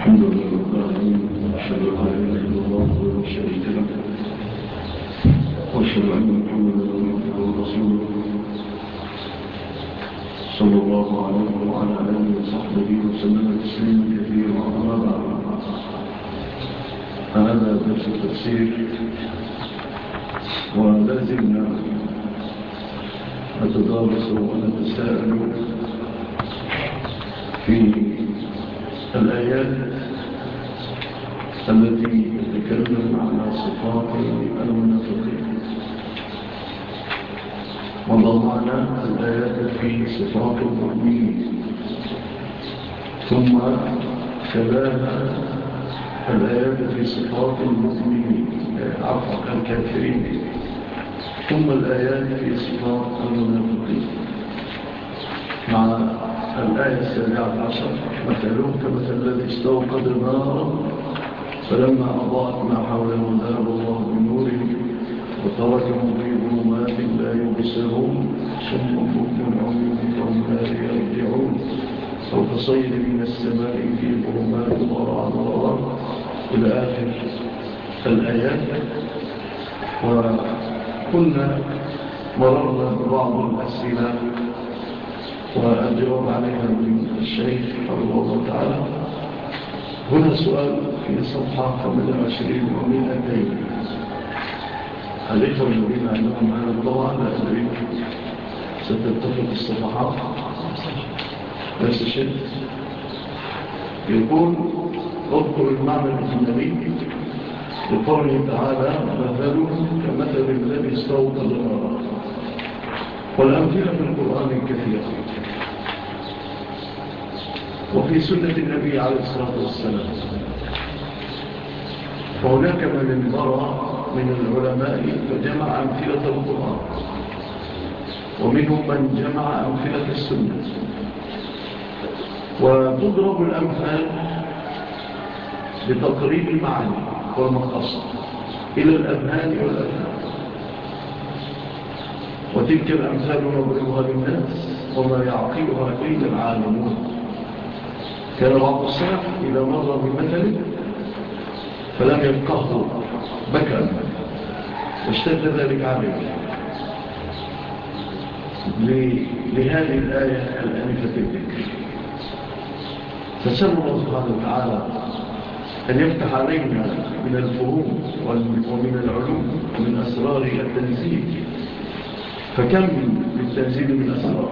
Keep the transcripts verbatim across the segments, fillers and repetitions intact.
الحمد لله رب العالمين وأشهد أن لا إله إلا الله وحده لا شريك له وأشهد أن محمدا عبده ورسوله صلى الله عليه وعلى آله وصحبه وسلم تسليما كثيرا أما بعد فهذا درس التفسير ولا زلنا نتدارس ونتساءل في الآيات التي تتكلم عن صفات المنافقين، وضعنا الآيات في صفات المؤمنين، ثم تلاها الآيات في صفات المؤمنين عفوا الكافرين، ثم الآيات في صفات المنافقين، مع الآية السابعة عشر: مثلهم كمثل الذي استوقد نارا فلما أضاءت ما حوله ذهب الله بنورهم وتركهم في ظلمات لا يبصرون صم بكم عمي فهم لا يرجعون أو كصيد من السماء في ظلمات ورعد إلى آخر الآيات. وكنا مررنا ببعض الأسئلة والجواب عليها من الشيخ رحمه الله تعالى. هنا سؤال في صفحة ثمانية وعشرين ومئتين. الإخوة الذين عندهم معنا الطبعة لا أدري ستتفق الصفحات نفس الشيء. يقول: اذكر المعنى الإجمالي لقوله تعالى: مثلهم كمثل الذي استوقد نارا. والأمثلة في القرآن كثيرة، وفي سنة النبي عليه الصلاة والسلام. فهناك من انبرى من العلماء فجمع أمثلة القرآن، ومنهم من جمع أمثلة السنة. وتضرب الأمثال بتقريب المعاني والمقاصد إلى الأذهان والأذهان، وتلك الأمثال نضربها للناس وما يعقلها إلا العالمون. كان بعض السلف إذا مر بمثل فلم يفقهه بكى واشتد ذلك عليه لهذه الآية الأنفة الذكر. فسأل الله سبحانه وتعالى أن يفتح علينا من الفهوم ومن العلوم ومن أسرار التنزيل، فكم للتنزيل من أسرار،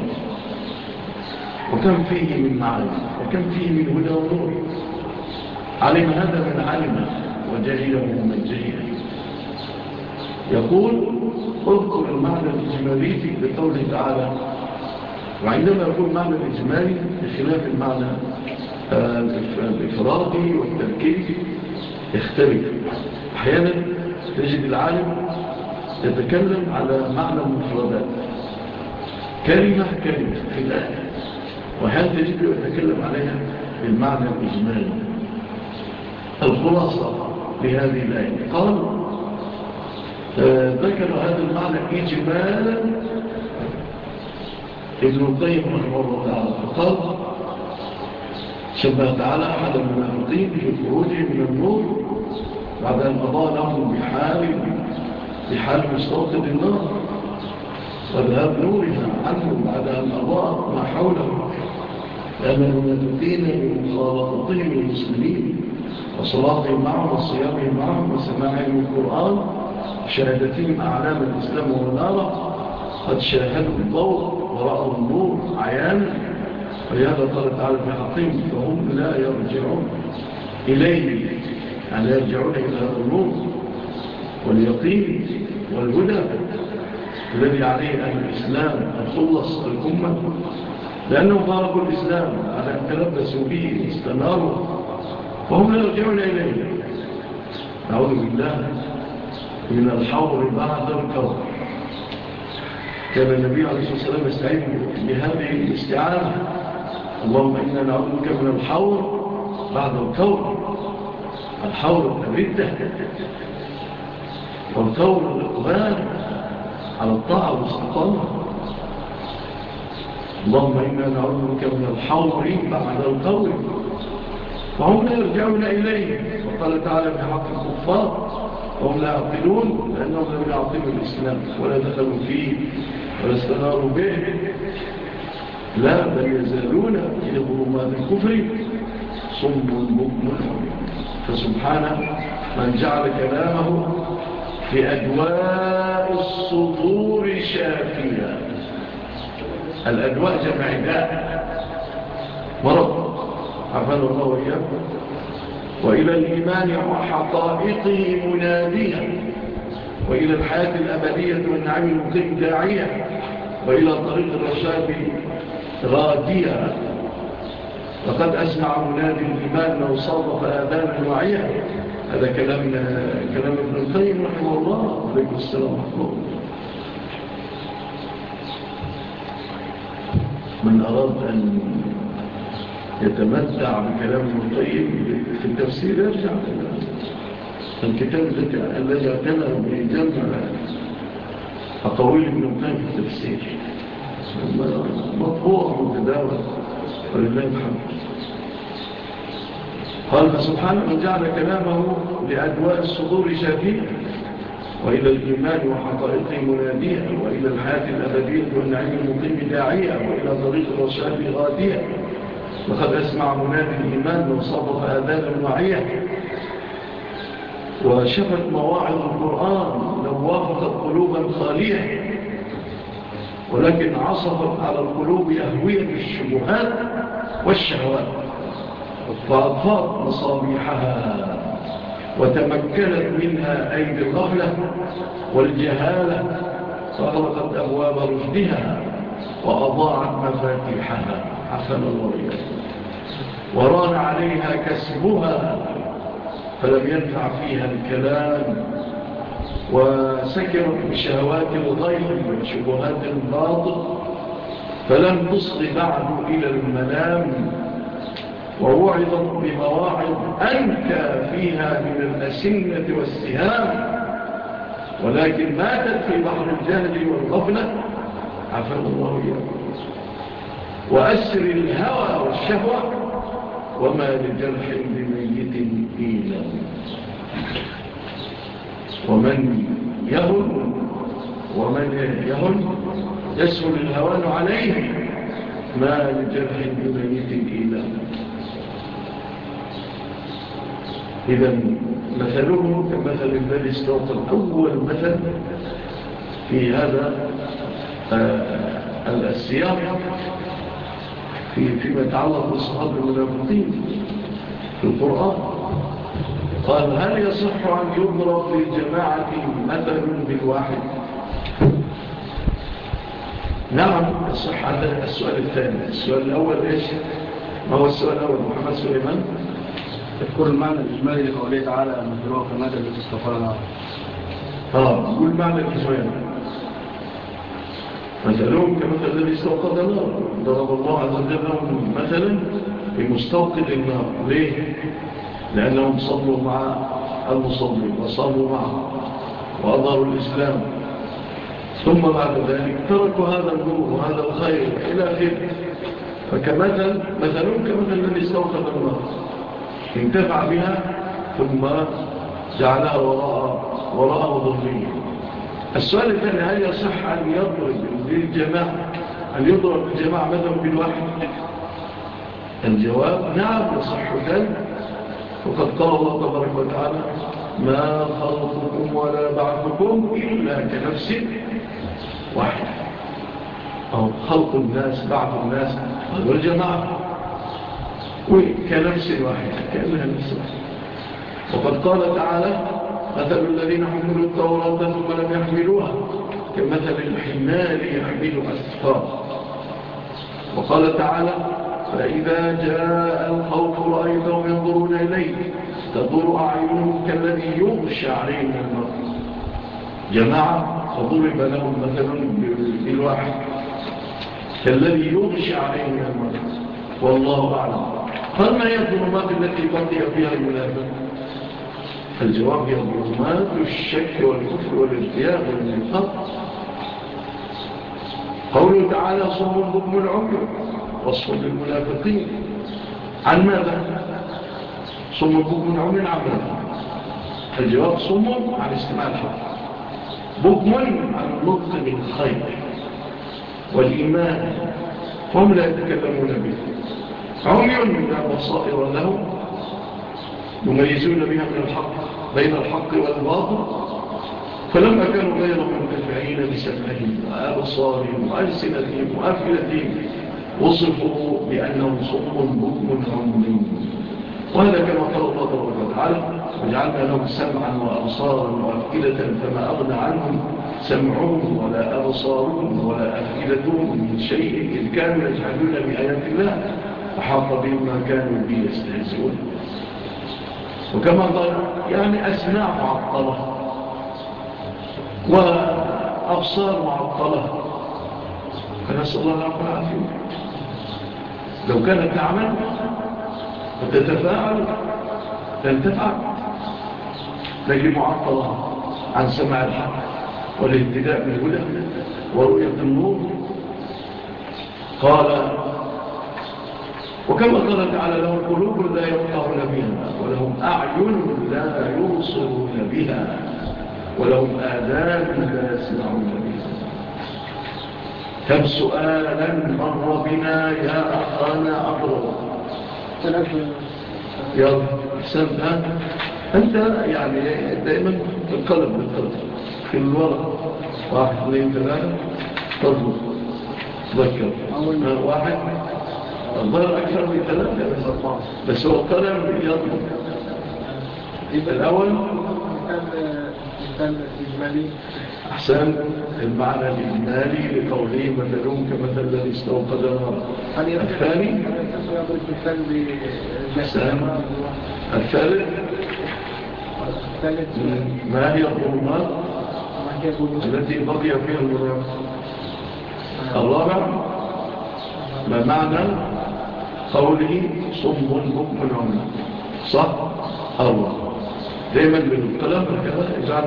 وكم فيه من معاني، وكم فيه من هدى ونور. علم هذا من علم، وجهله من جهل. يقول: اذكر المعنى الإجمالي لقوله تعالى. وعندما يقول معنى الإجمالي بخلاف المعنى الإفرادي والتركيبي يختلف. أحيانا تجد العالم يتكلم على معنى المفردات كلمة كلمة في الآية، وهل تجد يتكلم عليها بالمعنى الإجمالي. الخلاصة لهذه الآية قال: ذكر هذا المعنى إجمالا ابن القيم رحمه الله تعالى، فقال: شبه تعالى أحد المنافقين في خروجه من النور بعد أن أضاء لهم بحال بحال مستوقد النار وذهاب نورها عنه بعد أن أضاء ما حوله. لأن المنافقين بمخالطتهم المسلمين وصلاتهم معهم وصيامهم معهم وسماعهم القرآن وشهادتهم أعلام الإسلام وناره قد شاهدوا الضوء ورأوا النور عيانا، ولهذا قال تعالى في حقهم: فهم لا يرجعون إليه، يعني يرجعون إلى هذا النور واليقين والهدى الذي عليه أهل الإسلام الخلص الأمة، لأنهم فارقوا الإسلام على أن تلبسوا به واستناروا، وهم لا يرجعون إليه. نعوذ بالله من الحور بعد الكور. كان النبي عليه الصلاة والسلام يستعين بهذه الاستعانة: اللهم إنا نعوذ بك من الحور بعد الكور. الحور الردة، والكور الإقبال على الطاعة والاستقامة. اللهم إنا نعوذ بك من الحور بعد الكور. فهم لا يرجعون إليه. وقال تعالى في حق الكفار وهم لا يعقلون لأنهم لم يعقلوا الإسلام ولا دخلوا فيه ولا استناروا به، لا بل يزالون في ظلمات الكفر صم بكم الحمى. فسبحانه من جعل كلامه في أدواء الصدور شافيا. الأدواء جمع داء، مرض، عفان الله وإياكم. وإلى الإيمان وحقائقه مناديا، وإلى الحياة الأبدية والنعيم المقيم داعية، وإلى طريق الرشاد غادية. لقد أسمع منادي الإيمان لو صادف آذان واعية. هذا كلام كلام ابن القيم رحمه الله عليكم السلام ورحمه الله. من أراد أن يتمتع بكلام ابن القيم في التفسير يرجع الكتاب الذي اعتنى بجمع أقاويل ابن القيم في التفسير، مطبوع متداول ولله الحمد. قال فسبحانه من جعل كلامه لأدواء الصدور شافيا، وإلى الإيمان وحقائقه مناديا، وإلى الحياة الأبدية والنعيم المقيم داعية، وإلى طريق الرشاد غادية. لقد أسمع منادي الإيمان لو صادف آذان واعية، وشفت مواعظ القرآن لو وافقت قلوبا خالية، ولكن عصفت على القلوب أهوية الشبهات والشهوات، فأطفأت مصابيحها وتمكنت منها أيدي الغفلة والجهالة، فأغلقت أبواب رشدها وأضاعت مفاتيحها حسن الله، وران عليها كسبها فلم ينفع فيها الكلام، وسكرت بشهوات الغيب وشبهات الباطل فلم تصل بعد إلى المنام، ووعظت بمواعظ أنكى فيها من الأسنة والسهام، ولكن ماتت في بحر الجهل والغفلة عفوا الله إياه. وأسر الهوى والشهوة وما لجرح بميت إيلا، ومن يهن ومن يهن يسهل الهوان عليه ما لجرح بميت إيلا. إذن مثلهم كمثل الذي استوقف أول مثل في هذا السياق في فيما يتعلق بالصحابة المنافقين في القرآن. قال هل يصح أن يضرب للجماعة مثل بالواحد؟ نعم يصح. هذا السؤال الثاني. السؤال الأول إيش؟ ما هو السؤال الأول محمد سليمان؟ تذكر المعنى الإجمالي لقوله تعالى مثلوه كمثل الذي استوقد نارا. آه قول معنى الإجمالي. مثلهم كمثل الذي استوقد نارا. ضرب الله عز وجل لهم مثلا بمستوقد النار. ليه؟ لأنهم صلوا مع المصلين وصاموا معه وأظهروا الإسلام، ثم بعد ذلك تركوا هذا النور وهذا الخير إلى آخره. فكمثل مثلهم كمثل الذي استوقد النار انتفع بها ثم جعلها وراء وراء ظلمه. السؤال الثاني هل يصح أن يضرب للجماعة أن يضرب الجماعة مثلا بالواحد؟ الجواب نعم يصح ذلك. وقد قال الله تبارك وتعالى ما خلقكم ولا بعثكم إلا كنفس واحد. أو خلق الناس بعث الناس هذا الجماعة وكنفس واحد كأنها نفس واحد. وقد قال تعالى مثل الذين حملوا التوراة ثم لم يحملوها كمثل الحمار يحمل أسفار. وقال تعالى فإذا جاء الخوف رأيتهم ينظرون إليه تدور أعينهم كالذي يغشى عليه من الموت. جماعة فضرب لهم مثل بالواحد كالذي يغشى عليه من الموت والله أعلم. فما هي الظلمات التي بقي فيها المنافق؟ الجواب هي ظلمات الشك والكفر والارتياب والنفاق. قوله تعالى صم بكم العمي وصف للمنافقين عن ماذا؟ صم بكم عمي عمي. الجواب صم عن استماع الحق، بكم عن النطق بالخير والإيمان، هم لا يتكلمون به. عمي لا بصائر لهم يميزون بها من الحق بين الحق والباطل، فلما كانوا غير منتفعين بسمعهم وأبصارهم وألسنتهم وأفئدتهم وصفوا بأنهم صم بكم عمي. وهذا كما قال الله تبارك وتعالى: وجعلنا لهم سمعا وأبصارا وأفئدة فما أغنى عنهم سمعهم ولا أبصارهم ولا أفئدتهم من شيء إذ كانوا يجحدون بآيات الله وحاق بهم ما كانوا به يستهزئون. وكما قال يعني أسماع معطلة وأبصار معطلة، فنسأل الله العفو والعافية. لو كانت تعمل وتتفاعل تنتفع، لكن معطلة عن سماع الحق والاهتداء بالهدى ورؤية النور. قال وكما قال تعالى: لهم قلوب لا يفقهون بها ولهم أعين لا يبصرون بها ولهم آذان لا يسمعون بها. كم سؤالا مر بنا يا أخانا عبد الله. يلا حسن، أنت يعني دائما القلب بالقلب في الورق. واحد اثنين ثلاثة تضبط تذكر. واحد الظاهر أكثر من ثلاثة بس هو القلم يضبط. الأول الإجمالي أحسن المعنى الإجمالي لقوله مثلهم كمثل الذي استوقد نارا. الثاني الثالث ما هي الظلمات التي بقي فيها المنافق. الرابع ما معنى قوله صم بكم عمي. صح. الرابع دائما بالقلم كذا اجعل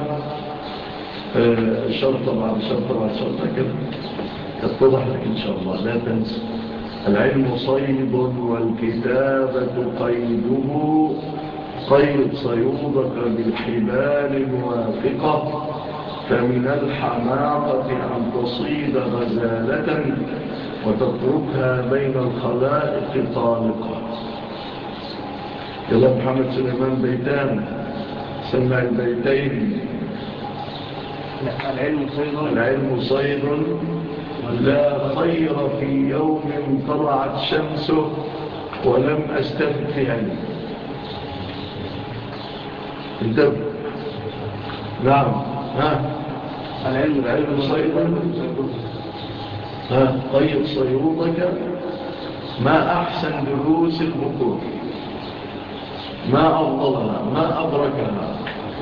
شرطة بعد شرطة بعد شرطة كذا يتضح لك إن شاء الله. لا تنسى العلم صيد والكتابة قيده، قيد صيودك بالحبال الواثقة، فمن الحماقة أن تصيد غزالة وتتركها بين الخلائق طالقة. يلا محمد سليمان بيتان سمع البيتين. العلم صيد العلم صيد لا خير في يوم طلعت شمسه ولم أستفد في علم. انتبه. نعم. ها العلم العلم صيد ها قيد صيودك. ما أحسن دروس البكور، ما أفضلها، ما أبركها.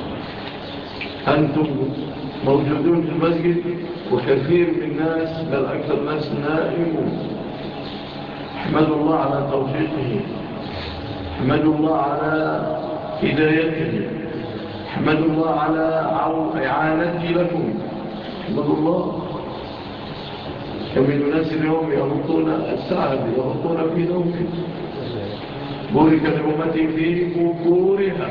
أنتم موجودون في المسجد وكثير من الناس بل أكثر الناس نائمون. احمدوا الله على توفيقه، احمدوا الله على هدايته، احمدوا الله على إعانته لكم. احمدوا الله. كم من الناس اليوم يغطون الساعة يغطون في نومهم. بورك لأمتي في بكورها.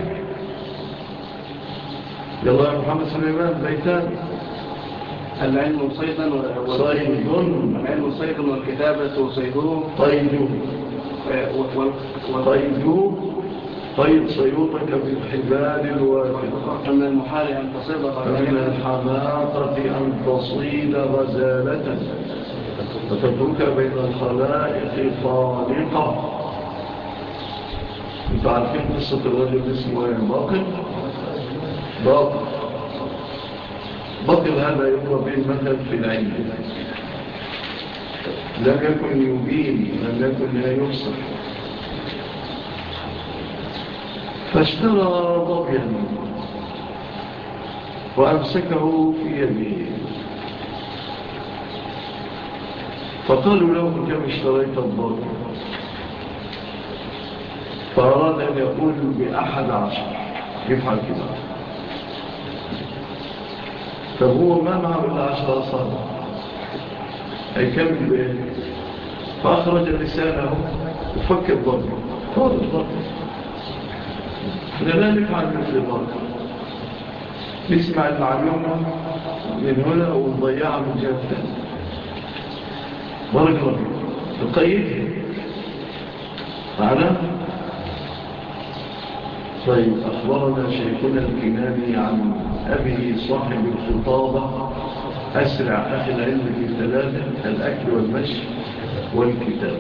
يلا يا محمد سليمان بيتان. العلم صيدا صيد العلم صيد والكتابة صيده طيد وطيد طيد صيودك بالحبال الواثقة. من المحال أن تصيد غزالة، من الحماقة أن تصيد غزالة وتترك بين الخلائق طالقة. انتوا عارفين قصة الرجل اسمه باقل؟ باقل باقل هذا يضرب به المثل في العلم. لم يكن يبين، لم يكن لا يفصح، فاشترى ضبيا وأمسكه في يده، فقالوا له: كم اشتريت الضبي؟ فأراد أن يقول بأحد عشر، يفعل كده. فهو ما معه إلا عشر أصابع، هيكمل بإيه؟ فأخرج لسانه وفك الضبي، فوض الضبي. احنا لا نفعل مثل ذلك، نسمع المعلومة من هنا ونضيعها من جهة ثانية. بارك الله فيك. نقيدها معنا. طيب، أخبرنا شيخنا الكناني عن أبيه صاحب الخطابة أسرع أخي العلم في ثلاثة: الأكل والمشي والكتابة.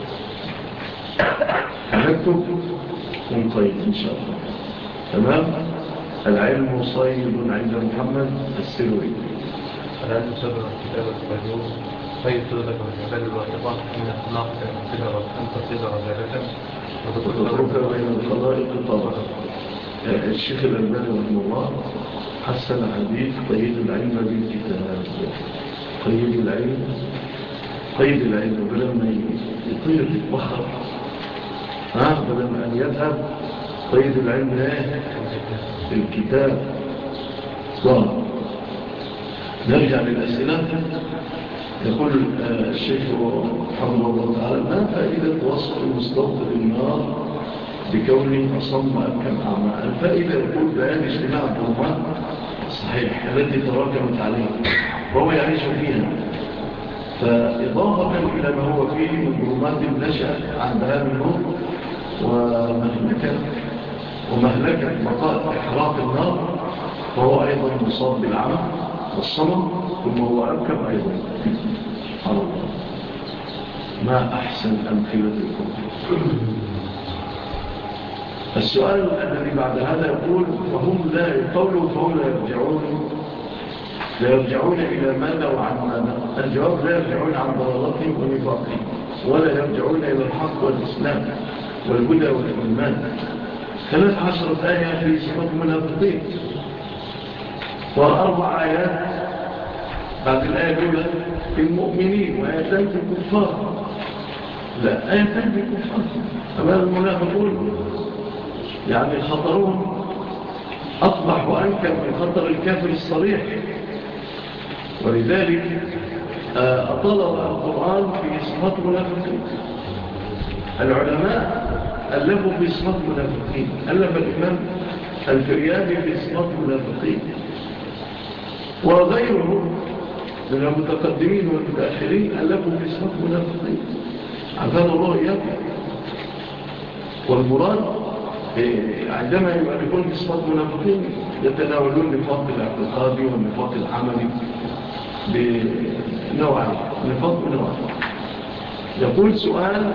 هنكتب ونقيد إن شاء الله. تمام. العلم صيد عند محمد السلوي. العلم صدر الكتابة الفجور طيب صدرك والجبال الواحطة إن أخلاقك صدر أنت صدر ذلك وتترك بين الخلائق طبعا. الشيخ الألباني رحمه الله حسن حديث قيد العلم بالكتاب. قيد العلم قيد العلم بلا ما يطير يتبخر، ها بلا ما أن يذهب. قيد العلم ايه؟ الكتاب. طبعا. نرجع للأسئلة. يقول الشيخ حفظه الله تعالى: ما فائدة وصف مستوطن النار بكونه أصم أبكم أعمى؟ الفائدة يقول بيان اجتماع الظلمات الصحيح التي تراكمت عليه وهو يعيش فيها، فإضافة إلى ما هو فيه من ظلمات نشأت عن ذهاب النور ومهلكة ومهلكة بقاء إحراق النار، فهو أيضا مصاب بالعمى والصمم، ثم هو أبكم أيضا. الله، ما أحسن أمثلتكم. السؤال الذي بعد هذا يقول: وهم لا يقولوا فهم لا يرجعون لا يرجعون إلى ماذا وعن ماذا؟ الجواب: لا يرجعون عن ضلالتهم ونفاقهم، ولا يرجعون إلى الحق والإسلام والهدى والإيمان. ثلاث عشرة آية في صفات المنافقين، وأربع آيات بعد الآية الأولى في المؤمنين، وآيتان في الكفار. لا، آيتان في الكفار. أما المنافقون يعني خطرهم أصبح وأنكر من خطر الكافر الصريح، ولذلك أطلب القرآن في صفات المنافقين. العلماء ألفوا في صفات المنافقين، ألف الإمام الفريابي في صفات المنافقين، وغيره من المتقدمين والمتأخرين ألفوا في صفات المنافقين. عفان الله إياكم. والمراد عندما يؤلفون في صفات المنافقين يتناولون النفاق الاعتقادي والنفاق العملي بنوعين، نفاق بنوعين. يقول سؤال: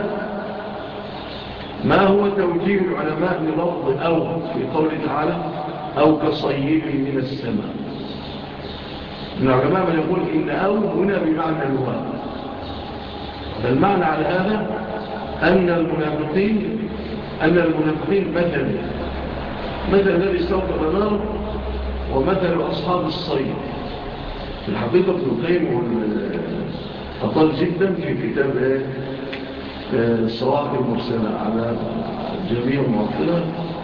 ما هو توجيه العلماء للفظ أو في قوله تعالى: أو كصيب من السماء؟ من العلماء من يقول إن أو هنا بمعنى الواو. فالمعنى على هذا أن المنافقين أن المنافقين مثل مثل الذي استوقد نار ومثل أصحاب الصيد. في الحقيقة ابن القيم أطال جدا في كتاب الصواعق المرسلة على جميع المعطلة،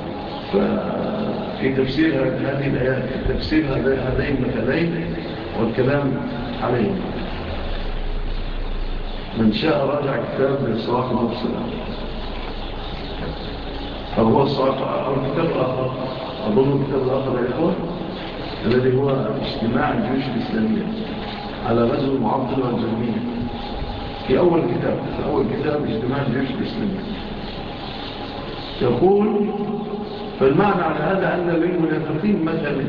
ففي تفسير هذه الآيات، في تفسير هذين المثلين والكلام عليهم. من شاء راجع كتاب الصواعق المرسلة، أو هو الصواعق أو الكتاب الآخر، أظن الكتاب الآخر يا إخوة، الذي هو اجتماع الجيوش الإسلامية على غزو المعطلة والجهمية. في أول كتاب في أول كتاب اجتماع الجيوش الإسلامية يقول: فالمعنى على هذا أن للمنافقين مثلا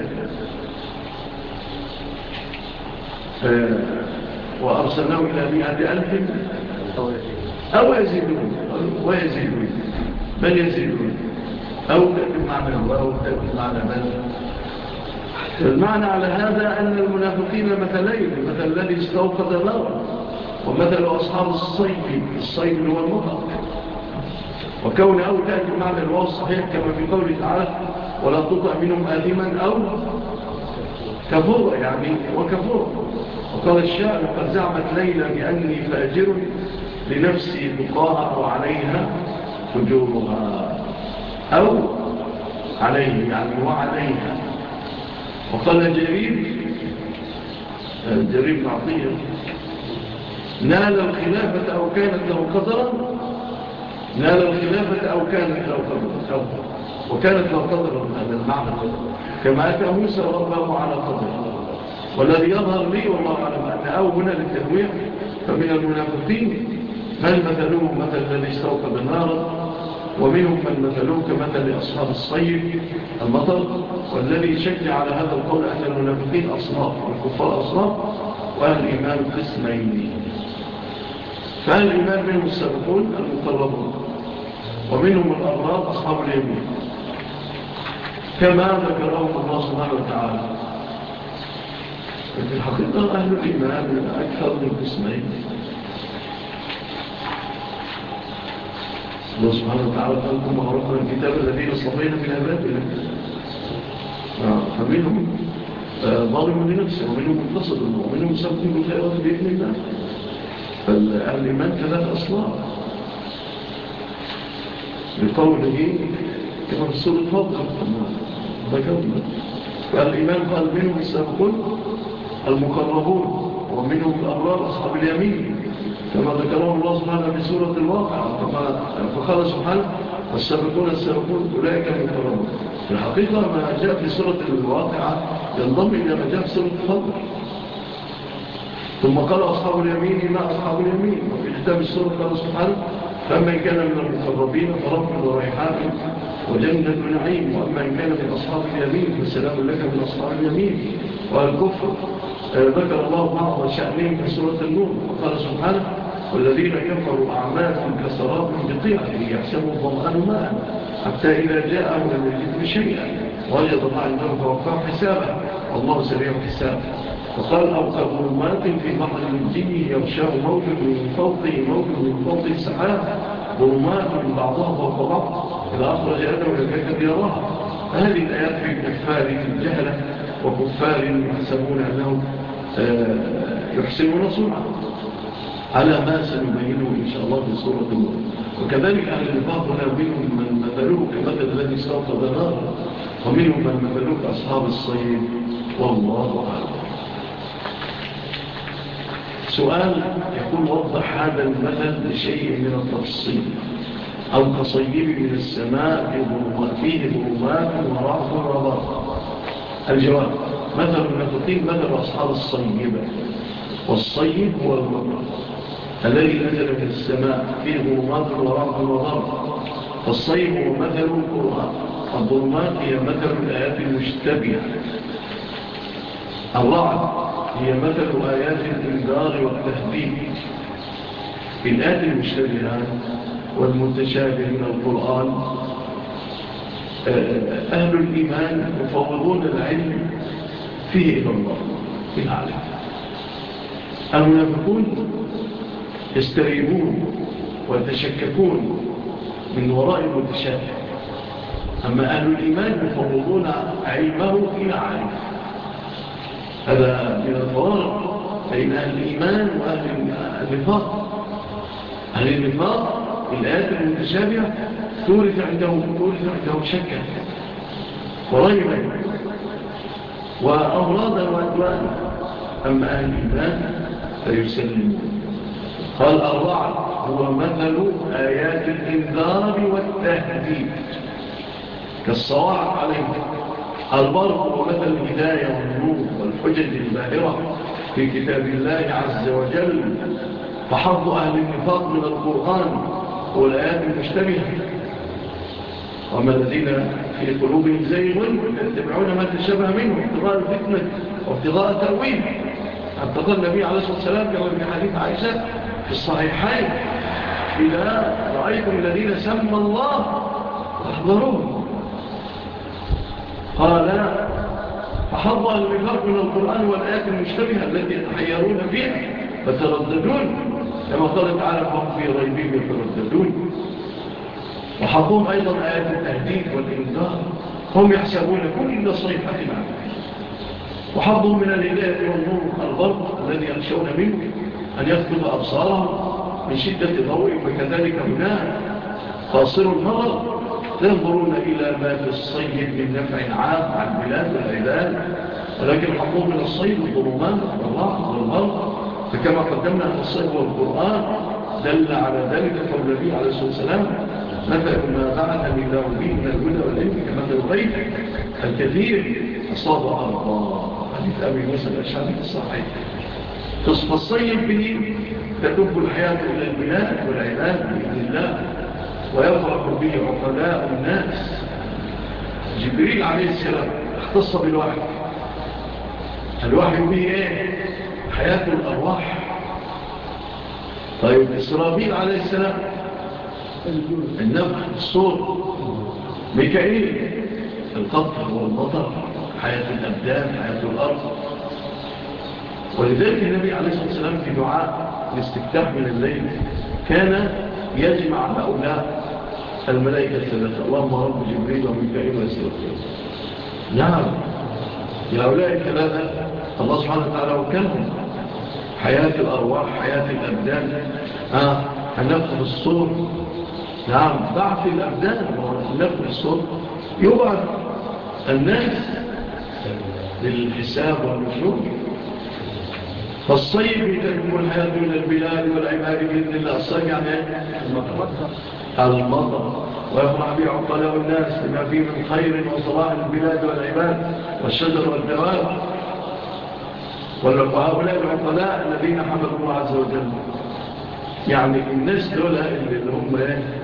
آه وأرسلناه إلى مئة ألف أو يزيدون ويزيدون بل يزيدون، أو تأتي معنى الله أو تأتي معنى بل. المعنى على هذا أن المنافقين مثلين: مثل الذي استوقد نارا، ومثل أصحاب الصيد. الصيد هو المطر. وكون أو تأتي معنى الواو الصحيح كما في قوله تعالى: ولا تطع منهم آثما أو كفورا، يعني وكفورا. وقال الشاعر: قد زعمت ليلى بأني فاجر لنفسي تقاهر عليها فجورها، أو عليه يعني وعليها. وقال جرير جرير معطية: نال الخلافة أو كانت له قدرا، نال الخلافة أو كانت له قدرا، وكانت له قدر هذا المعنى كما أتى موسى ربه على قدر. والذي يظهر لي والله أعلم أن أو هنا للتنويع فمن المنافقين من مثلوه مثل الذي استوقد نارا، ومنهم من مثلوه كمثل أصحاب الصيف المطر. والذي شجع على هذا القول أن المنافقين أصناف، والكفار أصناف، وأهل الإيمان قسمين. فأهل الإيمان منهم السابقون المقربون، ومنهم الأبرار أصحاب اليمين كما ذكرهم الله سبحانه وتعالى. في الحقيقة أهل الإيمان أكثر من قسمين. الله سبحانه وتعالى قال لكم أعرفنا الكتاب الذين اصطفينا من عبادنا، فمنهم ظالم لنفسه، ومنهم مقتصد، ومنهم سابق بالخيرات بإذن الله. فالإيمان ثلاث أصناف بقوله كما في سورة الفاطر ذكرنا. فالإيمان قال منهم السابقون المقربون، ومنهم الأبرار أصحاب اليمين كما ذكرهم الله سبحانه في سورة الواقع. فقال سبحانه والسابقون السابقون أولئك المقربون. في الحقيقة ما جاء في سورة الواقع ينضم إلى ما جاء في سورة الفاطر. ثم قال أصحاب اليمين ما أصحاب اليمين. وفي ختام السورة قال سبحانه فمن كان من المقربين فرب وريحان وجنة نعيم، وأما إن كان من أصحاب اليمين فسلام لك من أصحاب اليمين. والكفر ذكر الله بعض شأنهم في سورة النور وقال سبحانه والذين كفروا أعمالهم كسراب بقيعة يحسبه الظمآن ماء حتى إذا جاءه لم يجد شيئا وجد الله عنده فوقعه حسابه والله سريع الحساب. وقال أو كظلمات في بحر اللجي يغشاه موج من فوقه موج من فوق السحاب ظلمات من بعضها فوق بعض إذا أخرج أدم لكيف يراها. هذه الآيات في كفار الجهلة وكفار يحسبون أنهم يحسنون صنعا على ما سنبينه إن شاء الله في سورة النور. وكذلك أهل النفاق هنا منهم من مثلوه كمثل الذي استوقد نارا، ومنهم من مثلوه كأصحاب الصيد والله أعلم. سؤال يقول وضح هذا المثل بشيء من التفصيل أو كصيب من السماء فيه ظلمات ورعد وبرق. الجواب مثل المنافقين مثل أصحاب الصيب، والصيب هو المطر الذي نزل من السماء فيه ظلمات ورعد وبرق. فالصيب هو مثل القرآن، الظلمات هي مثل الآيات المشتبهة. الرعد هي مثل آيات الإنذار والتهديد. الآيات المشتبهة والمتشابه من القرآن أهل الإيمان يفوضون العلم فيه إلى الله في العالم. المنافقون يستريبون ويتشككون من وراء المتشابه، أما أهل الإيمان يفوضون علمه إلى عالم. هذا من الفوارق بين أهل الإيمان وأهل النفاق. أهل النفاق الآيات المتشابهة تورث عندهم تورث عندهم شكا وريبا وأمراضا وأدوانا، أما أهل الإيمان فيسلمون. قال الرعد هو مثل آيات الإنذار والتهديد كالصواعق عليه. البرق هو مثل الهداية والنور والحجج الباهرة في كتاب الله عز وجل. فحظ أهل النفاق من القرآن والآيات المشتبهة. وما الذين في قلوبهم زيغ يتبعون ما تشابه منه ابتغاء الفتنة وابتغاء تأويل. ابتغى النبي عليه الصلاة والسلام كما في حديث عائشة في الصحيحين إذا رأيتم الذين سمى الله فاحذروهم. قال فحظ أهل النفاق من القرآن والآيات المشتبهة التي يتحيرون فيها فترددون كما قال تعالى فهم في ريبهم يترددون. وحظهم أيضا آيات التهديد والإنذار هم يحسبون كل صيحة عنه. وحظهم من الهداية والنور البرق الذي يخشون منه أن يفقد أبصارهم من شدة ضوء. وكذلك هناك قاصر النظر ينظرون إلى ما في الصيد من نفع عام عن البلاد والعباد، ولكن حظهم من الصيد الظلمات والرعد والبرق. فكما قدمنا أن الصيد والقرآن دل على ذلك قول النبي عليه الصلاة والسلام مثل ما بعثني الله به من الهدى والعلم كمثل الغيث الكثير أصاب أرضا. حديث أبي موسى الأشعري الصحيح. فالصيد به تدب الحياة إلى البلاد والعباد بإذن الله، ويفرح به عقلاء الناس. جبريل عليه السلام اختص بالوحي. الوحي به ايه؟ حياة الأرواح. طيب إسرافيل عليه السلام النفخ الصور. ميكائيل القطر والمطر، حياة الأبدان، حياة الأرض. ولذلك النبي عليه الصلاة والسلام في دعاء الاستفتاح من الليل كان يجمع هؤلاء الملائكة الثلاثة، اللهم رب جبريل وميكائيل وإسرافيل. نعم، هؤلاء الثلاثة الله سبحانه وتعالى وكلهم حياة الأرواح، حياة الأبدان، آه. النفخ في الصور. نعم، ضعف الأبدان النفخ في الصور يبعث الناس للحساب والنشور. فالصيد يتركم الحياة من البلاد والعباد بإذن الله. الصيد يعني المطر، ويفرح به عقلاء الناس لما فيه من خير وصلاح البلاد والعباد والشجر والدواب. وهؤلاء العقلاء الذين حمدوا الله عز وجل، يعني الناس دول اللي هم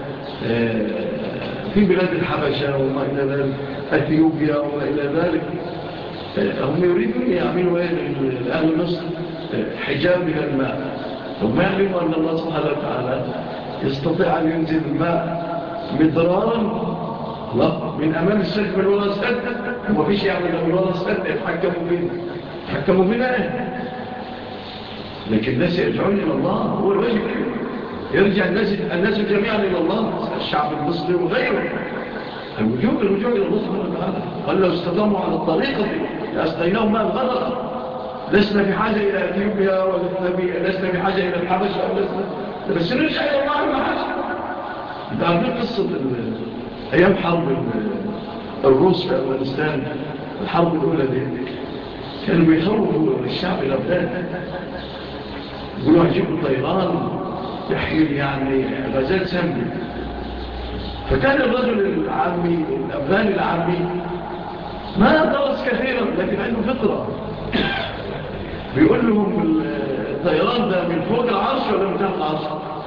في بلاد الحبشة وما إلى ذلك، أثيوبيا وما إلى ذلك، هم يريدون يعملوا لأهل مصر حجاب من الماء. ثم يعلموا أن الله سبحانه وتعالى يستطيع أن ينزل الماء مدرارا من أمام السد من وراء السد. وما فيش يعمل من وراء السد يتحكموا فينا يتحكموا فينا إيه؟ لكن الناس يرجعون إلى الله. هو الواجب يرجع الناس, الناس جميعا إلى الله، الشعب المصري وغيره. الوجوب الرجوع إلى الله سبحانه وتعالى. قال لو استقاموا على الطريقة لأسقيناهم ماء غدقا. لسنا بحاجة إلى أثيوبيا ولسنا بحاجة إلى الحبشة أو لسنا، بس نرجع إلى الله ما حاجة. إذا عندنا قصة أيام حرب الروس في أفغانستان، الحرب الأولى دي كانوا بيخوفوا الشعب الأفغاني، يقولوا هجيبوا طيران يحمل يعني غازات سامة. فكان الرجل العامي الأفغاني العامي ما درس كثيرا لكن عنده فطرة، بيقول لهم الطيران ده من فوق العرش ولا من تحت العرش؟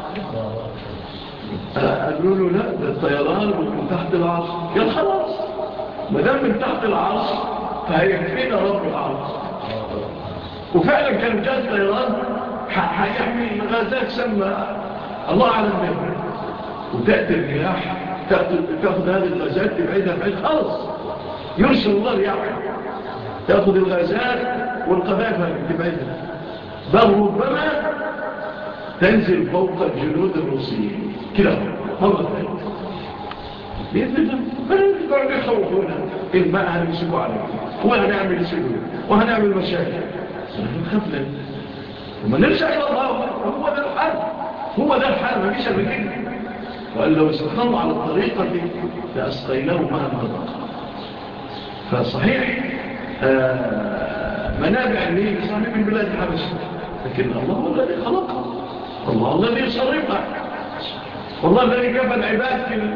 قالوا له لا، ده الطيران من تحت العرش. يا خلاص، ما دام من تحت العرش فهيكفينا رب العرش. وفعلا كان جاء الطيران هيحمي غازات سامة الله أعلم بها، وتأتي الرياح تأخذ هذه الغازات تبعيدها بعيد خالص، يرسل الله رياح تأخذ الغازات والقذائف تبعيدها، بل ربما تنزل فوق الجنود الروسيين كده مرة ثانية بإذن الله. فنقعد يخوفونا الماء هنمسكوا عليه وهنعمل سلوك وهنعمل مشاكل، نخاف لنا وما نرجع إلى الله. هو ده الحال، هو ده الحال، ما فيش أبدا. وقال لو استقاموا على الطريقة دي لأسقيناه ماء غدقا. فصحيح آه منابع النيل صحيح من بلاد الحبشة، لكن الله هو الذي خلقها، الله الذي يصرفها، والله الذي كفى العباد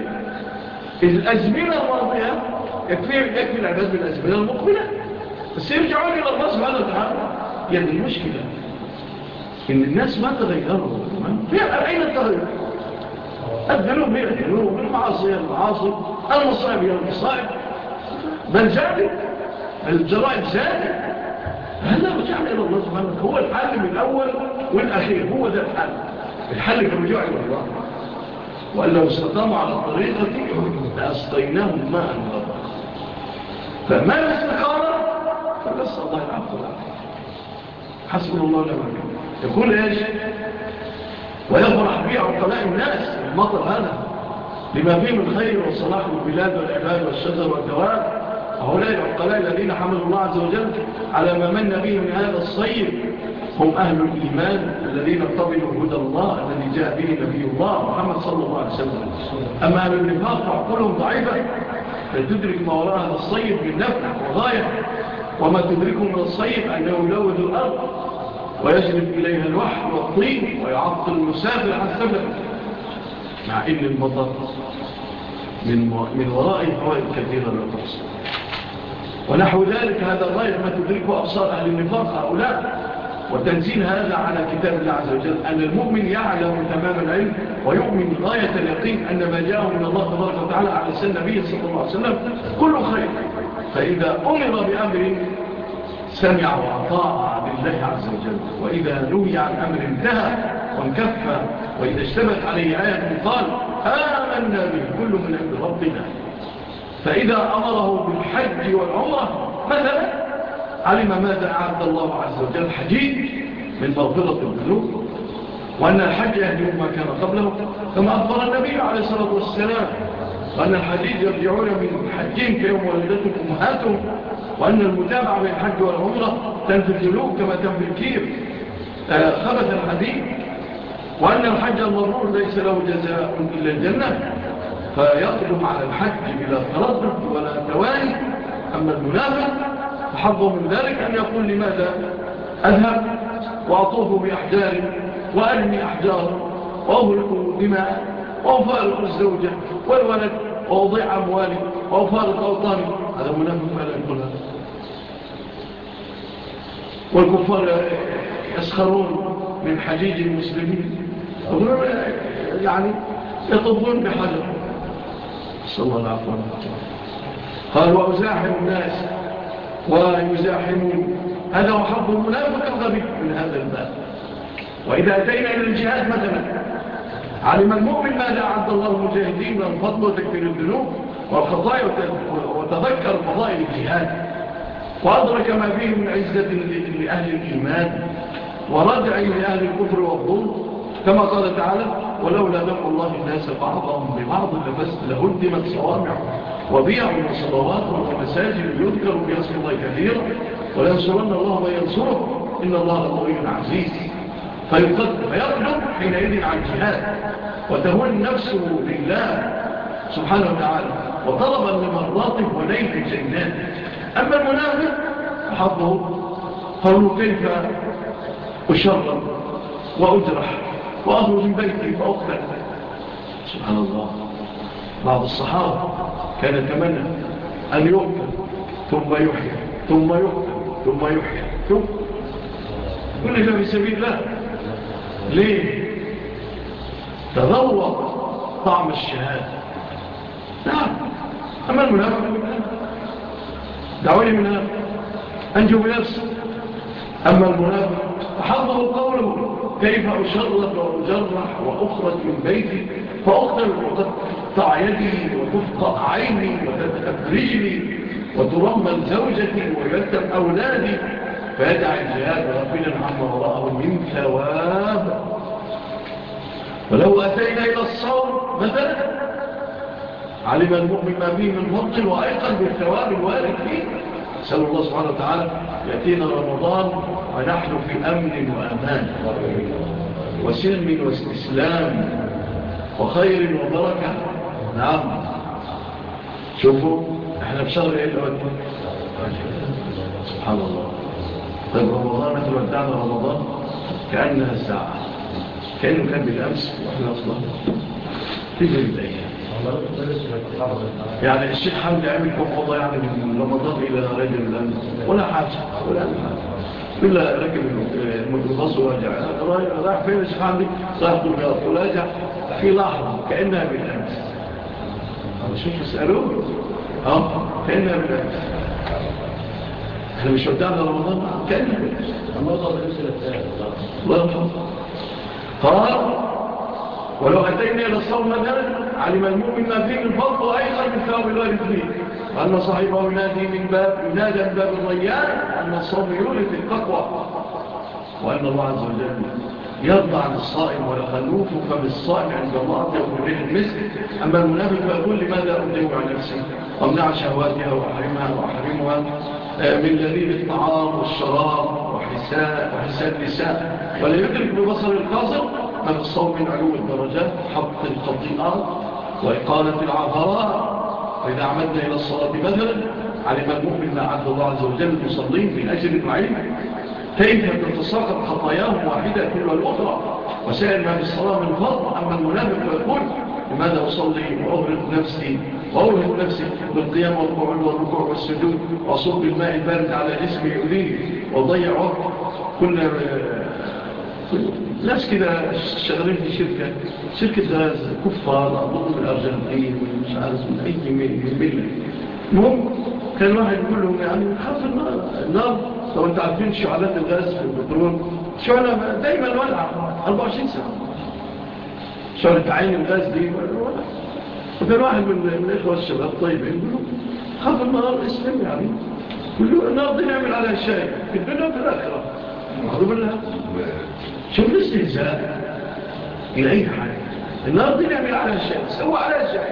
في الأزمنة الماضية يكفي يكفي العباد بالأزمنة المقبلة. بس يرجعون إلى الله سبحانه وتعالى. يعني المشكلة إن الناس ما تغيروا، في أين التغير؟ الذنوب هي الذنوب، المعاصي هي المعاصي، المصائب هي المصائب، بل زادت الجرائم زادت. هذا رجعنا إلى الله سبحانه وتعالى. هو الحل من الأول والأخير، هو ده الحل. الحل في الرجوع إلى الله. وأن لو استقاموا على الطريقة لأسقيناهم ماء غدقا. فما الاستقامة فلسه الله العفو العفو. حسبنا الله ونعم الوكيل. يقول ايش؟ ويفرح به عقلاء الناس المطر هذا لما فيه من خير وصلاح البلاد والعباد والشجر والدواب. هؤلاء العقلاء الذين حمدوا الله عز وجل على ما من به من هذا الصيد هم أهل الإيمان الذين قبلوا هدى الله الذي جاء به نبي الله محمد صلى الله عليه وسلم. أما أهل النفاق فعقولهم ضعيفة فتدرك ما وراء هذا الصيد من نفع وغاية، وما تدركه من الصيد أنه يلوث الأرض ويجلب إليها الوحل والطين ويعطل المسافر عن سبب، مع إن المطر من, من وراء فوائد كثيرة لا تحصى. ونحو ذلك هذا غاية ما تدركه أبصار أهل النفاق هؤلاء. وتنزيل هذا على كتاب الله عز وجل أن المؤمن يعلم تمام العلم ويؤمن غاية اليقين أن ما جاءه من الله تبارك وتعالى على سن النبي صلى الله عليه وسلم كل خير. فإذا أمر بأمر سمع وأطاع لله عز وجل، وإذا نهي عن أمر انتهى وانكف، وإذا اشتبت عليه آية قال آمنا به كل من عند ربنا. فإذا أمره بالحج والعمرة مثلا علم ماذا أعد الله عز وجل حديد من مغفرة الذنوب، وأن الحج يهدم ما كان قبله كما أخبر النبي عليه الصلاة والسلام، وأن الحديد يرجعون من حجين كيوم ولدتهم أمهاتهم، وأن المتابعة بين الحج والعمرة تنفي الذنوب كما تنفي الكير آه خبث الحديد، وأن الحج المبرور ليس له جزاء إلا الجنة، فيقدم على الحج بلا تردد ولا تواني. أما المنافق فحظه من ذلك أن يقول لماذا أذهب وأطوف بأحجار وأرمي أحجار وأغرق دماء وأفارق الزوجة والولد وأضيع أموالي وأفارق أوطاني. هذا منافق فلا يقول هذا. والكفار يسخرون من حجيج المسلمين يعني يطبون بحجر. صلى الله عليه وسلم قال وأزاحم الناس ويزاحمون. هذا هو حظ المنافق الغبي من هذا الباب. وإذا أتينا إلى الجهاد مثلا علم المؤمن ماذا أعد الله المجاهدين من الفضل وتكفير الذنوب والخطايا، وتذكر فضائل الجهاد وأدرك ما فيه من عزة لأهل الإيمان وردع لأهل الكفر والظلم، كما قال تعالى ولولا دفع الله الناس بعضهم ببعض لهدمت صوامع وبيع وصلوات ومساجد يذكر باسم الله كثيرا ولينصرن الله من ينصره إن الله قوي عزيز. فيقدم حينئذ عن الجهاد وتهون نفسه لله سبحانه وتعالى وطلبا لمرضاته ونيل الجنات. أما المنافق حظه قوله كيف أشرب وأجرح وأخرج من بيتي فأقتل. سبحان الله. بعض الصحابة كان يتمنى أن يقتل ثم يحيى ثم يقتل ثم يحيى ثم كل ده في سبيل الله. ليه؟ تذوق طعم الشهادة. نعم. أما المنافق دعوني من هذا أنجو بنفسي. أما المنافق فحظه قوله كيف أشرد وأجرح وأخرج من بيتي فأقتل وتقطع يدي وتفقع عيني وتتأب رجلي وترمل زوجتي ويتم أولادي فيدع الجهاد غافلا عما وراءه من ثواب. ولو أتينا إلى الصوم مثلا علم المؤمن ما فيه من فضل وأيقن بالثواب الوارد فيه. سأل الله سبحانه وتعالى يأتينا رمضان ونحن في أمن وأمان وسلم واستسلام وخير وبركة. نعم. شوفوا احنا بشهر ايه الوقت؟ سبحان الله. طيب رمضان نحن ودعنا رمضان كأنها الساعة كأنه كان بالأمس وإحنا أصلا في جريد الأيام. يعني الشيخ حمد عمل كم والله يعني من رمضان إلى رجل الأمس ولا حاجة ولا حاجة إلا ركب الميكروباص وراجع راح فين الشيخ حمد؟ راح دمياط وراجع في لحظة كأنها بالأمس. شوف يسألوه اه كأنها بالأمس. احنا مش ودعنا رمضان كأنها بالأمس. الله يرحمه. قال ولو أتينا إلى الصوم مثلا علم المؤمن ما فيه من فضل وأيضا من ثواب الوارد فيه وأن صاحبه ينادي من باب ينادى من باب الريان وأن الصوم يولد التقوى وأن الله عز وجل يرضى عن الصائم ولخلوف فبالصائم عند الله أطيب من ريح المسك. أما المنافق فيقول لماذا أدعو عن نفسي وأمنع شهواتها وأحرمها وأحرمها من لذيذ الطعام والشراب وحسان النساء ولا يدرك ببصر القاصر ما في الصوم من علو الدرجات حط الخطيئات وإقالة العثرات. وإذا عمدنا إلى الصلاة مثلا علم المؤمن ما عد الله عز وجل المصلين من أجل معين كيف تتساقط خطاياهم واحدة كل الأخرى وسائل ما في الصلاة من فضل. أما المنافق يقول لماذا أصلي وأغرق نفسي وأورهد نفسي بالقيام والقعود والركوع والسجود وأصب الماء البارد على جسمي يؤذيني وضيع وقت. كنا ناس كده شغالين في شركة شركة غاز كفار أظن من الأرجنتين مش عارف من أي ملة. المهم كان واحد يقول لهم يعني خاف النار, النار لو أنت عارفين شعلات الغاز في البترول شعلة دايما ولعة أربعة وعشرين ساعة، شعلة عين الغاز دي ولعة. وكان واحد من الإخوة الشباب طيبين يقول له خاف النار اسلم يعني، يقول له النار دي نعمل عليها الشاي في الدنيا وفي الآخرة. معروف لها شوف الاستهزاء إلى أي حاجة. النار دي نعمل عليها الشاي سوى عليها الشاي.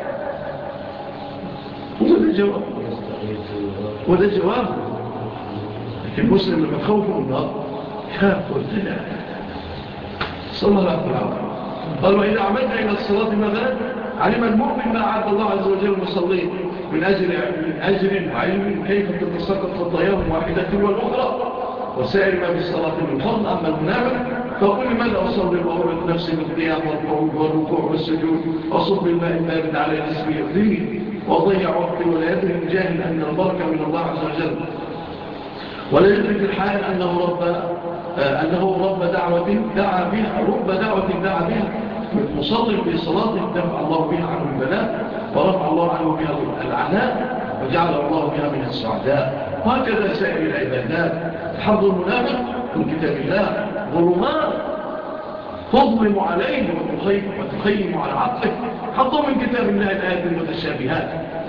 هو ده الجواب هو ده الجواب. لكن المسلم لما تخوفه من النار خاف وارتدع. صلى الله عليه وسلم قال وإذا عملنا إلى الصلاة مثلا علم المؤمن ما أعد الله عز وجل المصلين من أجل من أجل وعلم كيف تتساقط خطاياهم واحدة والأخرى وسائر ما في الصلاة من فضل. أما المنافق فقل لماذا أصلي وأورد نفسي بالقيام والقعود والركوع والسجود وأصب الماء البارد على جسمي يؤذيني وأضيع وقتي ولا يدري الجاهل أن البركة من الله عز وجل ولا يدري في الحال أنه رب أنه رب دعوة دعا بها رب دعوة دعا بها مصلي في صلاته دفع الله بها عنه البلاء ورفع الله عنه بها العناء وجعل الله بها من السعداء. وهكذا سائر العبادات. حظ المنافق من كتاب الله ظلمات تظلم عليه وتخيم على عقله. حظ من كتاب الله الآيات المتشابهات.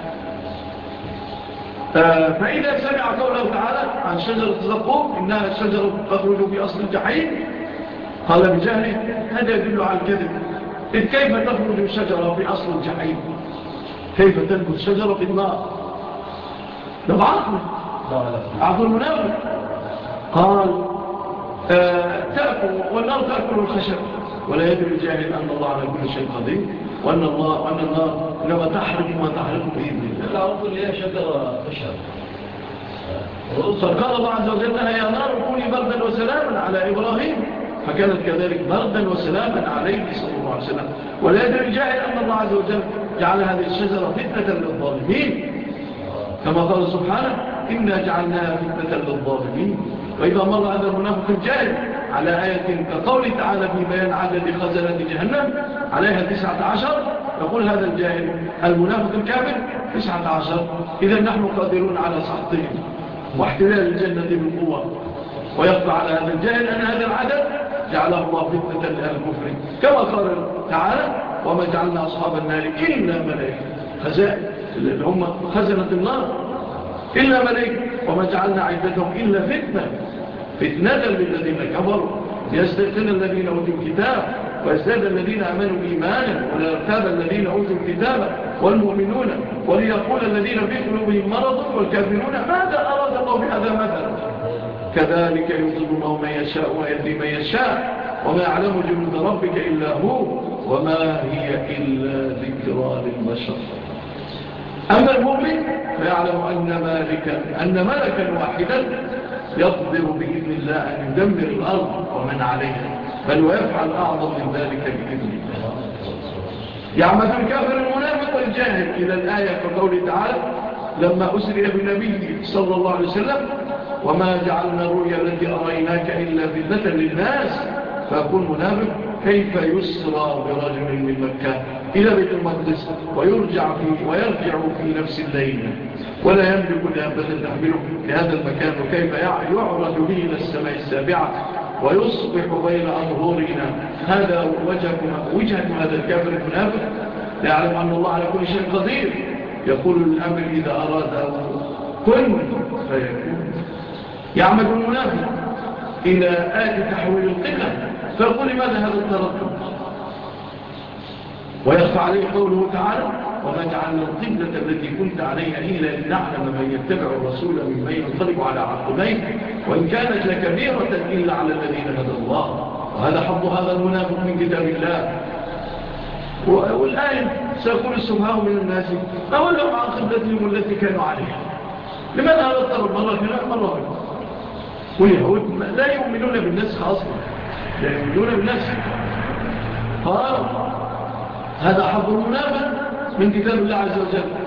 فإذا سمع قوله تعالى عن شجرة الزقوم إنها شجرة تخرج في أصل الجحيم قال بجهله هذا يدل على الكذب. إذ كيف تخرج شجرة في أصل الجحيم؟ كيف تنبت شجرة في النار؟ ده بعقل عقل المنافق. قال آه تأكل والنار تأكل الخشب ولا يدري الجاهل أن الله على كل شيء قدير وأن الله وأن النار إنما تحرق ما تحرق بإذن الله. العرض اللي هي شجرة خشب فقال الله عز وجل لها يا نار كوني بردا وسلاما على إبراهيم فكانت كذلك بردا وسلاما عليه صلى الله عليه وسلم. ولا يدري الجاهل أن الله عز وجل جعل هذه الشجرة فتنة للظالمين كما قال سبحانه إنا جعلناها فتنة للظالمين. وإذا مر هذا المنافق الجاهل على آية كقول تعالى في بيان عدد خزنة جهنم عليها تسعة عشر يقول هذا الجاهل المنافق الكافر تسعة عشر إذا نحن قادرون على سحطهم واحتلال الجنة بالقوة. ويخفى على هذا الجاهل أن هذا العدد جعله الله فتنة لأهل الكفر كما قال تعالى وما جعلنا أصحاب النار إلا ملائكة خزائن اللي هم خزنة النار إلا ملائكة وما جعلنا عدتهم إلا فتنة فتنة للذين كفروا ليستيقن الذين أوتوا الكتاب ويزداد الذين آمنوا إيمانا ولا يرتاب الذين أوتوا الكتاب والمؤمنون وليقول الذين في قلوبهم مرض والكافرون ماذا أراد الله بهذا مثلا كذلك يضل الله من يشاء ويهدي من يشاء وما يعلم جنود ربك إلا هو وما هي إلا ذكرى للبشر. أما المؤمن فيعلم أن مالكا أن ملكا واحدا يقدر بإذن الله أن يدمر الأرض ومن عليها بل ويفعل أعظم من ذلك بإذن الله. يعمد الكافر المنافق والجاهل إلى الآية كقوله تعالى لما أسري بالنبي صلى الله عليه وسلم وما جعلنا الرؤيا التي أريناك إلا فتنة للناس فيقول منافق كيف يسرى برجل من مكة إلى بيت المقدس ويرجع فيه ويرجع في نفس الليل ولا يملك دابة تحمله لهذا المكان وكيف يعرج به إلى السماء السابعة ويصبح بين أظهرنا. هذا وجهة هذا الكافر المنافق يعلم أن الله على كل شيء قدير يقول الأمر إذا أراد كن فيكون. يعمد المنافق إلى آل تحويل القبلة فيقول لماذا هذا التردد ويخفى عليه قوله تعالى وما جعلنا القبلة التي كنت عليها إلا لنعلم من يتبع الرسول ممن ينقلب على عقبيه وإن كانت لكبيرة إلا على الذين هدى الله. وهذا حظ هذا المنافق من كتاب الله. والآية سيقول السفهاء من الناس أولهم عن قبلتهم التي كانوا عليها لماذا هذا الطرد مرة كنا مرة كنا. واليهود لا يؤمنون بالنسخ أصلا لا يؤمنون بالنسخ. قال هذا حظ المنافق من كتاب الله عز وجل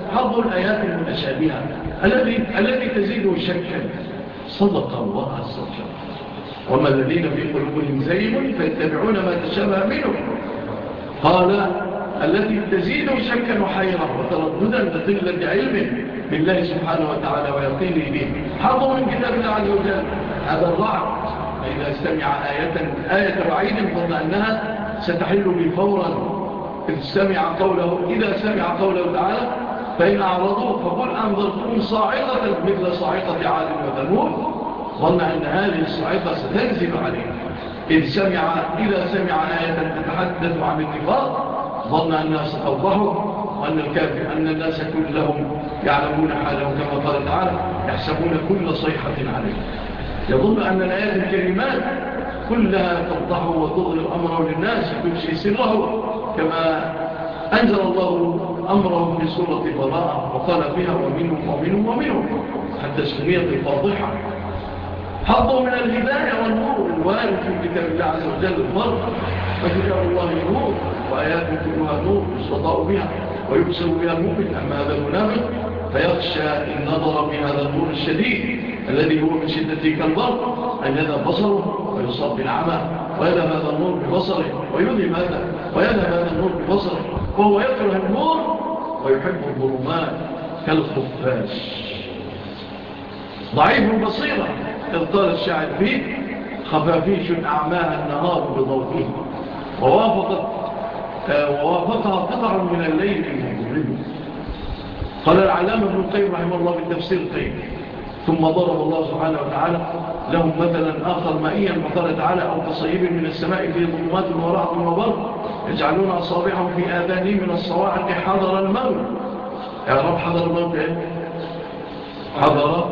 حظ الآيات المتشابهة الذي الذي تزيده شكا. صدق الله عز وجل. وما الذين في قلوبهم زيغ فيتبعون ما تشابه منه. قال الذي تزيده شكا وحيرة وترددا لقلة علم بالله سبحانه وتعالى ويقينه به. حظ من كتاب الله عز وجل هذا الرعد، فإذا استمع آية آية وعيد ظن أنها ستحل به فورا إذ سمع قوله إذا سمع قوله تعالى فإن أعرضوا فقل أنظرتكم صاعقة مثل صاعقة عاد وثمود. ظن أن هذه الصاعقة ستنزل عليه. إذ سمع إذا سمع آية تتحدث عن النفاق ظن أنها ستوضحه وأن الكافر أن الناس كلهم يعلمون حالهم كما قال تعالى يحسبون كل صيحة عليه. يظن أن الآيات الكريمات كلها توضحه وتظهر أمره للناس وتفشي سره كما أنزل الله أمره في سورة براءة وقال فيها ومنهم ومنهم ومنهم حتى سمية الفاضحة. حظه من الهداية والنور الوارد في كتاب الله عز وجل الفرق. فكتاب الله نور وآيات كلها نور يستطاع بها ويبصر بها المؤمن. أما هذا المنافق فيخشى إن نظر بهذا النور الشديد الذي هو من شدته كالبرق أن يذهب بصره ويصاب بالعمى ويذهب هذا النور ببصره ويذهب هذا ويذهب هذا النور ببصره وهو يكره النور ويحب الظلمات كالخفاش. ضعيف البصيرة إذ قال الشاعر فيه خفافيش أعماها النهار بضوئه ووافقت ووافقها قطع من الليل المظلم. قال العلامة ابن القيم رحمه الله في التفسير القيم ثم ضرب الله سبحانه وتعالى لهم مثلا آخر مائيا فقال تعالى أو كصيب من السماء في ظلمات ورعد وبرق يجعلون أصابعهم في آذانهم من الصواعق حضر الموت. يا رب حضر الموت إيه؟ حضر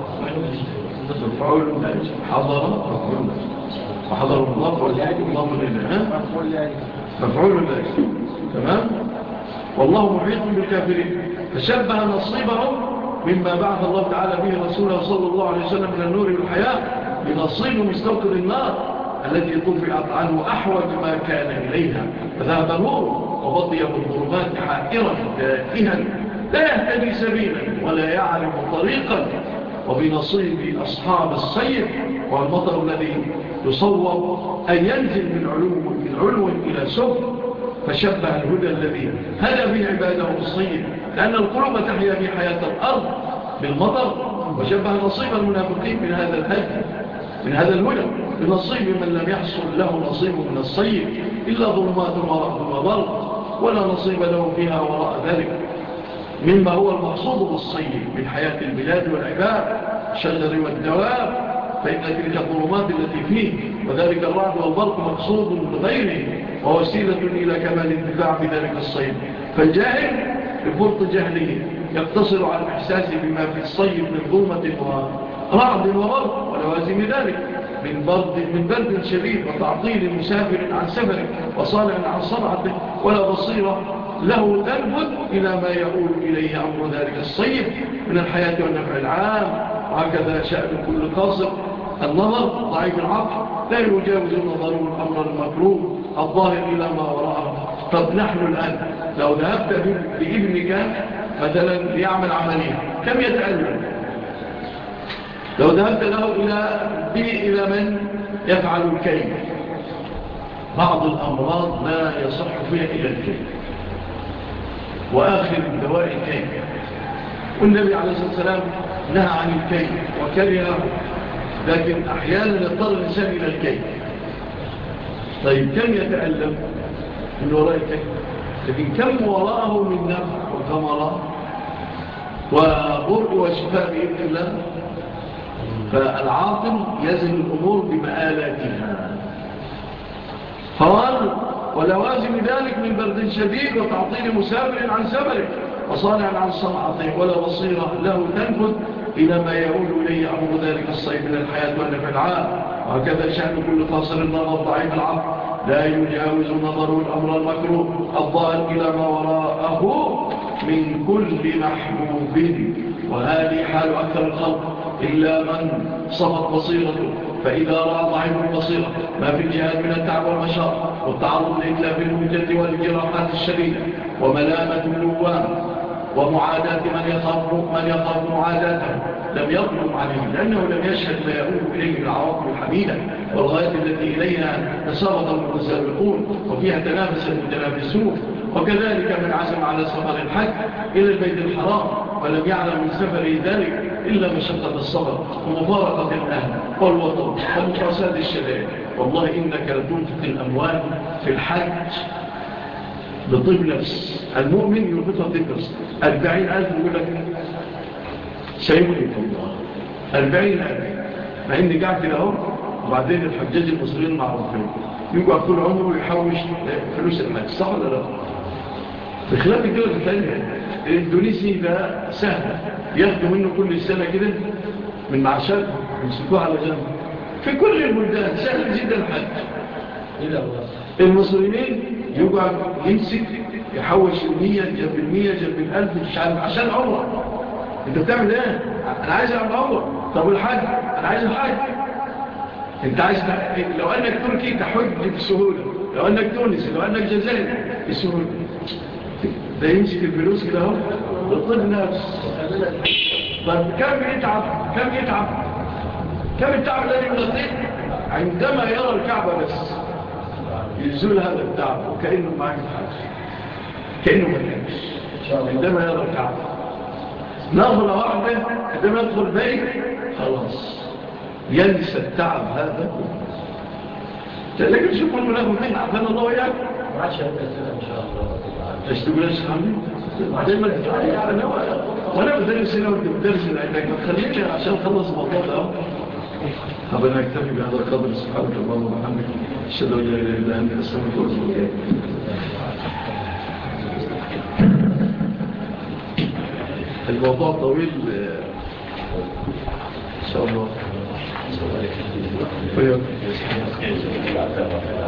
مفعول لاجئ حضر مفعول لاجئ وحضر الله والله الله لله مفعول لاجئ. تمام. والله محيط بالكافرين فشبه نصيبهم مما بعث الله تعالى به رسوله صلى الله عليه وسلم من النور والحياة بنصيب مستوقد النار التي طفئت عنه أحوج ما كان إليها فذهب نور وبطي بالظلمات حائرا تائها لا يهتدي سبيلا ولا يعرف طريقا. وبنصيب أصحاب الصيف والمطر الذي يصور أن ينزل من علو, من علو إلى سفل فشبه الهدى الذي هدى به عباده الصيف لأن القلوب تحيا في حياة الأرض بالمطر. وشبه نصيب المنافقين من هذا الهدى من هذا الهدى بنصيب من لم يحصل له نصيب من الصيف إلا ظلمات ورعد وبرق ولا نصيب له فيها وراء ذلك مما هو المقصود بالصيف من حياة البلاد والعباد الشجر والدواب فإن تلك الظلمات التي فيه وذلك الرعد والبرق مقصود بغيره ووسيلة إلى كمال الدفاع بذلك الصيف. فالجاهل بفرط جهله يقتصر على الإحساس بما في الصيف من ظلمة ورعد وبرق ولوازم ذلك من برد, من برد شديد وتعطيل مسافر عن سفره وصانع عن صنعته ولا بصيرة له تنبت إلى ما يقول إليه أمر ذلك الصيف من الحياة والنفع العام. وهكذا شأن كل قاصر النظر ضعيف العقل لا يجاوز النظر الأمر المكروه الظاهر إلى ما وراءه. طب نحن الآن لو ذهبت بابنك مثلا ليعمل عملية كم يتألم؟ لو ذهبت له إلى إلى من يفعل الكيل بعض الأمراض لا يصح فيها إلى الكيل وآخر الدواء الكيل. والنبي عليه الصلاة والسلام نهى عن الكيل وكرهه لكن أحيانا يضطر الإنسان إلى الكيل. طيب كم يتألم من وراء الكيل؟ لكن كم وراءه من نفع وثمرة وبرء وشفاء بإذن الله. فالعاقل يزن الأمور بمآلاتها. قال ولوازم ذلك من برد شديد وتعطيل مسافر عن سفره وصانع عن صنعته ولا بصيرة له تنفذ إلى ما يقول إليه أمر ذلك الصيف من الحياة والنفع العام. وهكذا شأن كل قاصر النظر ضعيف العقل لا يجاوز نظر الأمر المكروه الظاهر إلى ما وراءه من كل محبوب. وهذه حال أكثر الخلق إلا من صفت بصيرته فإذا رأى ضعيف البصيرة ما في الجهاد من التعب والمشاق والتعرض لإتلاف المجد والجراحات الشديدة وملامة اللوام ومعاداة من يخاف من يخاف معاداته لم يظلم عليه، لأنه لم يشهد ما يؤول إليه من العواقب الحميدة والغايات التي إليها تسابق المتسابقون وفيها تنافس المتنافسون. وكذلك من عزم على سفر الحج إلى البيت الحرام ولم يعلم من سفره ذلك إلا مشقة الصبر ومفارقة الأهل والوطن ومقاسات الشباب. والله إنك لتنفق الأموال في الحج بطيب نفس. المؤمن ينفقها بطيب نفس. أربعين ألف يقول لك سيخلف الله أربعين ألف، مع إني قاعد كده أهو. وبعدين الحجاج المصريين معروفين يقعد طول عمره يحوش فلوس الحج، صح ولا لا؟ بخلاف الدول الثانية. الإندونيسي ده سهل، ياخدوا منه كل سنة كده من معاشات يمسكوه على جنب. في كل البلدان سهل جدا الحج. المصريين يقعد يمسك يحوش المية جنب المية جنب الألف مش عارف عشان عمره. انت بتعمل ايه؟ انا عايز اعمل عمره. طب الحج انا عايز الحج. انت عايز لو انك تركي تحج بسهولة، لو انك تونسي، لو انك جزائري بسهولة. ده يمسك الفلوس كده اهو بالطب نفس. طيب كم يتعب كم يتعب كم التعب الذي يغطيه عندما يرى الكعبة بس يزول هذا التعب وكأنه ما عمل حاجة، كأنه ما تعبش. عندما يرى الكعبة نظرة واحدة عندما يدخل البيت خلاص ينسى التعب هذا. لكن شوفوا المنافقين عفان الله وياك ما عادش هيبقى كده ان شاء الله. ايش تقول ايش خامي؟ دايما انا وانا بدرس هنا وانت بتدرس هنا انك تخليني عشان اخلص الموضوع ده. طب انا اكتفي بهذا القدر. سبحانك اللهم وبحمدك اشهد ان لا اله الا انت استغفرك واتوب اليك. الموضوع طويل ان شاء الله.